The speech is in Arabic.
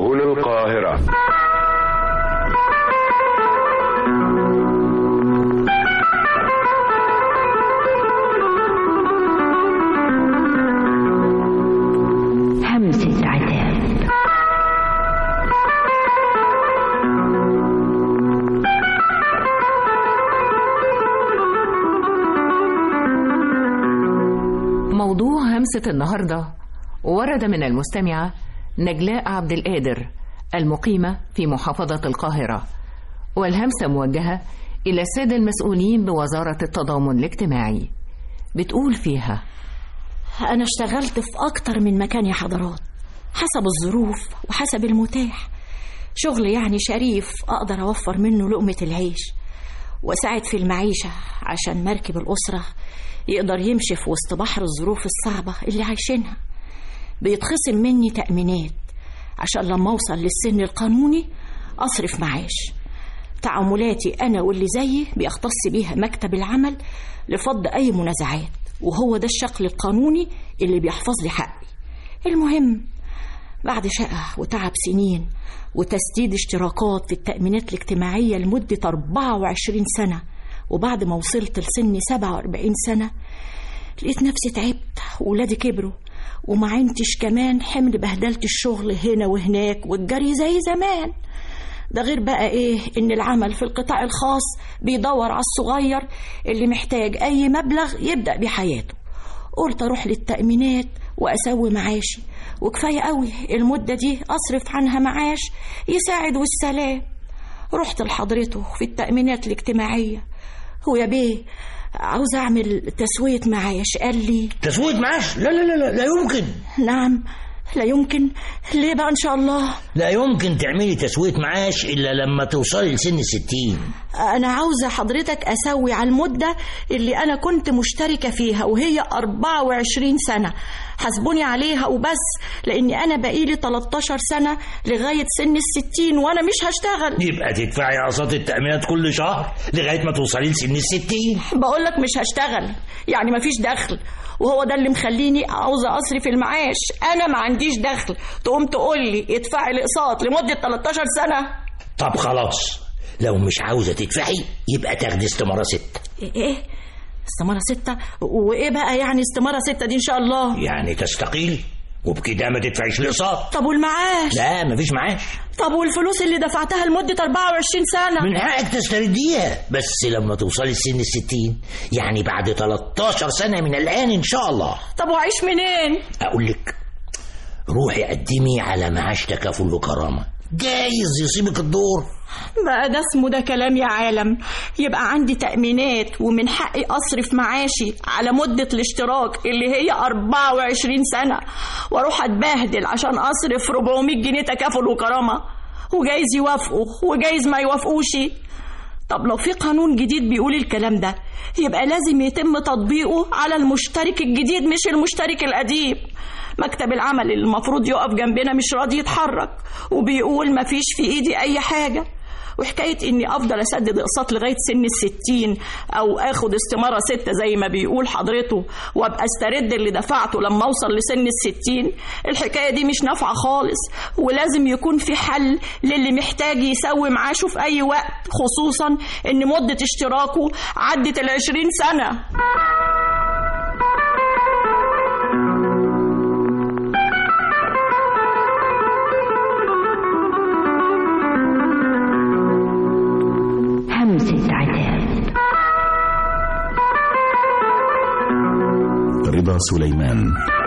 سجون القاهرة. همسة عتاب. موضوع همسة النهاردة ورد من المستمعة نجلاء عبد القادر المقيمة في محافظة القاهرة، والهمسة موجهة إلى السادة المسؤولين بوزارة التضامن الاجتماعي. بتقول فيها: أنا اشتغلت في أكتر من مكان يا حضرات، حسب الظروف وحسب المتاح. شغل يعني شريف أقدر أوفر منه لقمة العيش وأساعد في المعيشة عشان مركب الأسرة يقدر يمشي في وسط بحر الظروف الصعبة اللي عايشينها. بيتخصم مني تأمينات عشان لما أوصل للسن القانوني أصرف معاش. تعاملاتي أنا واللي زيي بيختص بيها مكتب العمل لفض أي منازعات، وهو ده الشكل القانوني اللي بيحفظ لي حقي. المهم بعد شقة وتعب سنين وتسديد اشتراكات في التأمينات الاجتماعية لمدة 24 سنة، وبعد ما وصلت لسن 47 سنة لقيت نفسي تعبت وولادي كبروا وما عينتش كمان حمل بهدلت الشغل هنا وهناك والجري زي زمان. ده غير بقى ايه ان العمل في القطاع الخاص بيدور على الصغير اللي محتاج اي مبلغ يبدأ بحياته. قلت اروح للتأمينات واسوي معاشي، وكفاية قوي المدة دي اصرف عنها معاش يساعد والسلام. رحت لحضرته في التأمينات الاجتماعية، هو يا بيه عاوز اعمل تسوية معاش. قال لي تسوية معاش؟ لا لا لا لا يمكن. نعم لا يمكن. ليه بقى ان شاء الله؟ لا يمكن تعملي تسوية معاش الا لما توصلي لسن 60. انا عاوزة حضرتك اسوي على المدة اللي انا كنت مشتركة فيها وهي 24 سنة، حسبوني عليها وبس، لاني انا بقيلي 13 سنة لغاية سن 60 وانا مش هشتغل. يبقى تدفعي اقساط التأمينات كل شهر لغاية ما توصلي لسن 60. بقولك مش هشتغل، يعني مفيش دخل، وهو ده اللي مخليني عاوزة أصرف المعاش. أنا ما عنديش دخل، تقوم تقولي ادفعي الأقساط لمدة 13 سنة. طب خلاص، لو مش عاوزة تدفعي يبقى تاخدي استمارة 6. إيه؟ استمارة 6؟ وإيه بقى يعني استمارة 6 دي إن شاء الله؟ يعني تستقيل وبكده ما تدفعيش الأقساط. طب والمعاش؟ لا مفيش معاش. طب والفلوس اللي دفعتها لمدة 24 سنة؟ من حقك تسترديها، بس لما توصلي لسن 60، يعني بعد 13 سنة من الآن إن شاء الله. طب وعيش منين؟ أقولك روحي قدمي على معاش تكافل وكرامة، جايز يصيبك الدور. بقى ده اسمه ده كلام يا عالم؟ يبقى عندي تأمينات ومن حقي أصرف معاشي على مدة الاشتراك اللي هي 24 سنة، واروح أتبهدل عشان أصرف 400 جنيه تكافل وكرامة، وجايز يوافقوا وجايز ما يوافقوش. طب لو في قانون جديد بيقول الكلام ده يبقى لازم يتم تطبيقه على المشترك الجديد مش المشترك القديم. مكتب العمل اللي المفروض يقف جنبنا مش راضي يتحرك وبيقول مفيش في ايدي اي حاجة، وحكاية اني افضل اسدد اقساط لغاية سن 60 او اخد استمارة 6 زي ما بيقول حضرته وابقى استرد اللي دفعته لما اوصل لسن 60، الحكاية دي مش نافعة خالص، ولازم يكون في حل للي محتاج يسوي معاشه في اي وقت، خصوصا ان مدة اشتراكه عدت 20 سنة. همسة عتاب. رضا سليمان.